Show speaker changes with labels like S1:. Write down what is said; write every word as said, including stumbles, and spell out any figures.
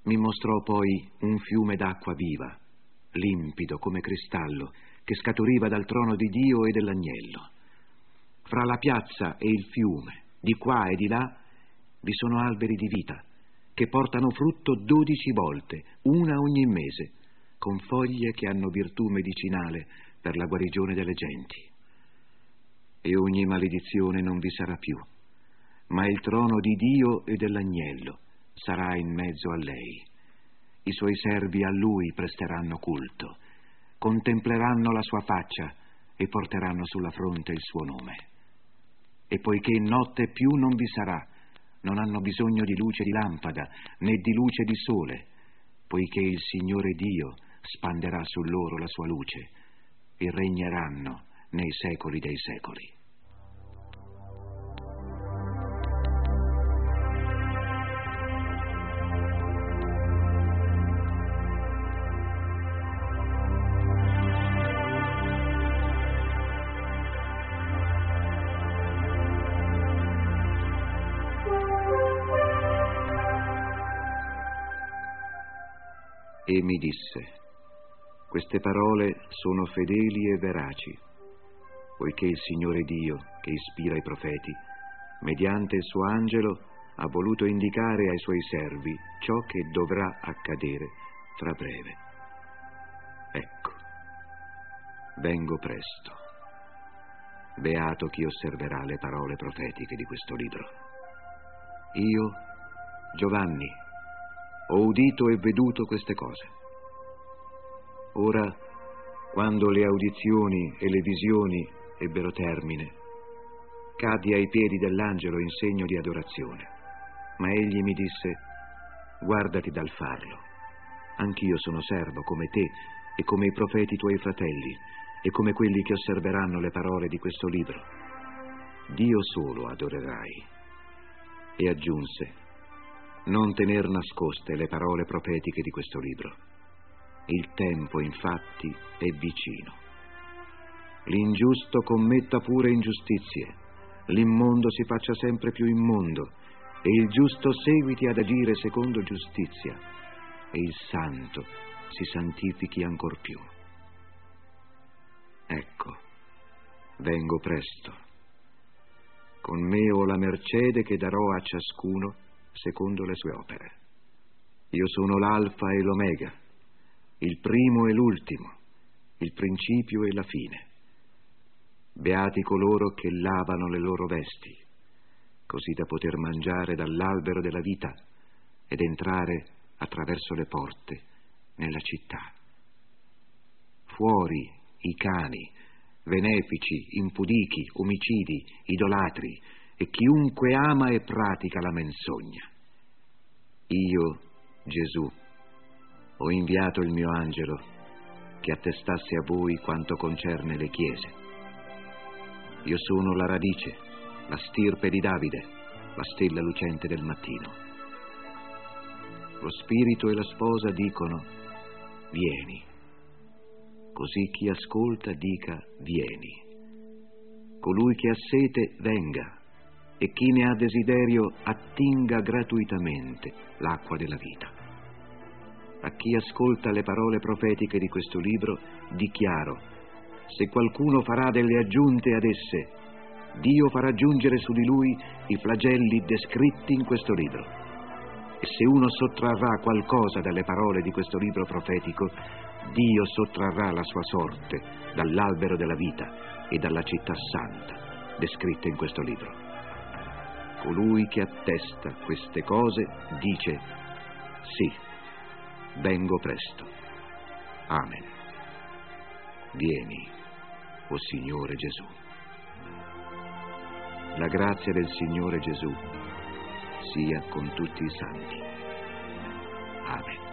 S1: Mi mostrò poi un fiume d'acqua viva, limpido come cristallo, che scaturiva dal trono di Dio e dell'agnello. Fra la piazza e il fiume, di qua e di là, vi sono alberi di vita, che portano frutto dodici volte, una ogni mese, con foglie che hanno virtù medicinale per la guarigione delle genti. E ogni maledizione non vi sarà più, ma il trono di Dio e dell'agnello sarà in mezzo a lei. I suoi servi a lui presteranno culto, contempleranno la sua faccia e porteranno sulla fronte il suo nome. E poiché notte più non vi sarà, non hanno bisogno di luce di lampada né di luce di sole, poiché il Signore Dio spanderà su loro la sua luce e regneranno nei secoli dei secoli. E mi disse: queste parole sono fedeli e veraci, poiché il Signore Dio, che ispira i profeti, mediante il suo angelo ha voluto indicare ai suoi servi ciò che dovrà accadere fra breve. Ecco, vengo presto. Beato chi osserverà le parole profetiche di questo libro. Io, Giovanni, ho udito e veduto queste cose. Ora, quando le audizioni e le visioni ebbero termine, caddi ai piedi dell'angelo in segno di adorazione. Ma egli mi disse: guardati dal farlo. Anch'io sono servo come te e come i profeti tuoi fratelli e come quelli che osserveranno le parole di questo libro. Dio solo adorerai. E aggiunse: non tener nascoste le parole profetiche di questo libro. Il tempo, infatti, è vicino. L'ingiusto commetta pure ingiustizie, l'immondo si faccia sempre più immondo, e il giusto seguiti ad agire secondo giustizia, e il santo si santifichi ancor più. Ecco, vengo presto. Con me ho la mercede che darò a ciascuno secondo le sue opere. Io sono l'alfa e l'omega, il primo e l'ultimo, il principio e la fine. Beati coloro che lavano le loro vesti, così da poter mangiare dall'albero della vita ed entrare attraverso le porte nella città. Fuori i cani, benefici, impudichi, omicidi, idolatri e chiunque ama e pratica la menzogna. Io, Gesù, ho inviato il mio angelo che attestasse a voi quanto concerne le chiese. Io sono la radice, la stirpe di Davide, la stella lucente del mattino. Lo spirito e la sposa dicono: vieni. Così chi ascolta dica: vieni. Colui che ha sete venga, e chi ne ha desiderio attinga gratuitamente l'acqua della vita. A chi ascolta le parole profetiche di questo libro dichiaro: se qualcuno farà delle aggiunte ad esse, Dio farà giungere su di lui i flagelli descritti in questo libro. E se uno sottrarrà qualcosa dalle parole di questo libro profetico, Dio sottrarrà la sua sorte dall'albero della vita e dalla città santa descritte in questo libro. Colui che attesta queste cose dice: sì, vengo presto. Amen. Vieni, o Signore Gesù. La grazia del Signore Gesù sia con tutti i santi. Amen.